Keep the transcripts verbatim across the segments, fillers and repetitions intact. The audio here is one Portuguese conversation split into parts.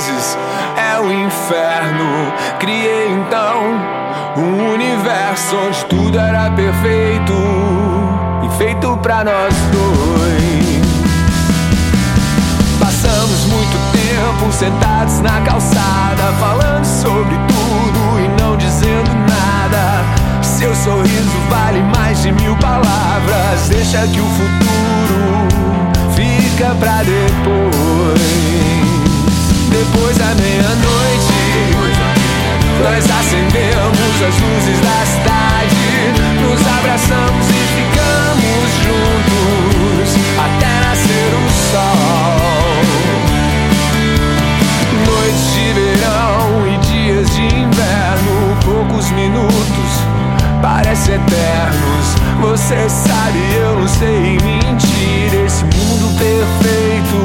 vezes é o inferno. Criei então um universo onde tudo era perfeito e feito pra nós dois. Passamos muito tempo sentados na calçada, falando sobre tudo e não dizendo nada. Seu sorriso vale mais de mil palavras. Deixa que o futuro fica pra depois. Depois da meia-noite, nós acendemos as luzes da cidade, nos abraçamos e ficamos juntos até nascer o sol. Noites de verão e dias de inverno, poucos minutos parecem eternos. Você sabe, eu não sei mentir. Esse mundo perfeito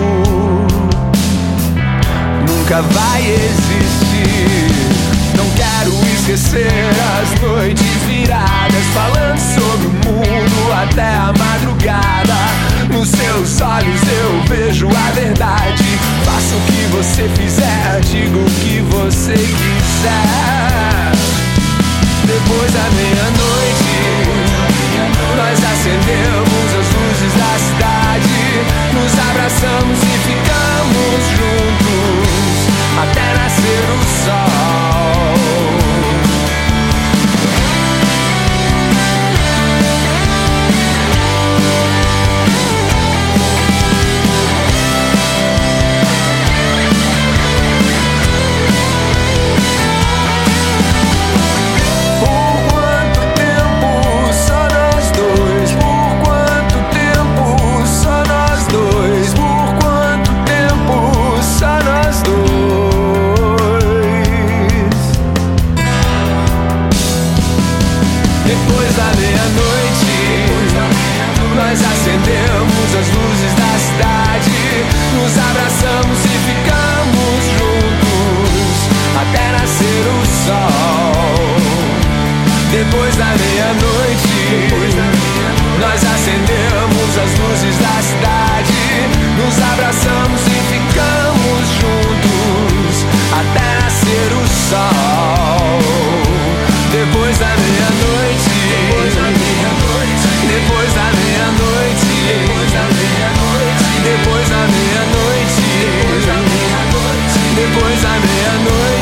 nunca vai existir. Não quero esquecer as noites viradas, falando sobre o mundo até a madrugada. Nos seus olhos eu vejo a verdade. Faça o que você fizer, diga o que você quiser. Depois da meia-noite, nós acendemos as luzes da cidade, nos abraçamos e ficamos juntos até nascer o sol. Nós acendemos as luzes da cidade, nos abraçamos e ficamos juntos até nascer o sol. Depois da meia-noite, nós acendemos as luzes da cidade, nos abraçamos e ficamos juntos até nascer o sol. Depois da meia-noite, depois da meia-noite, depois da meia-noite, depois da meia-noite, depois da meia-noite, depois da meia-noite.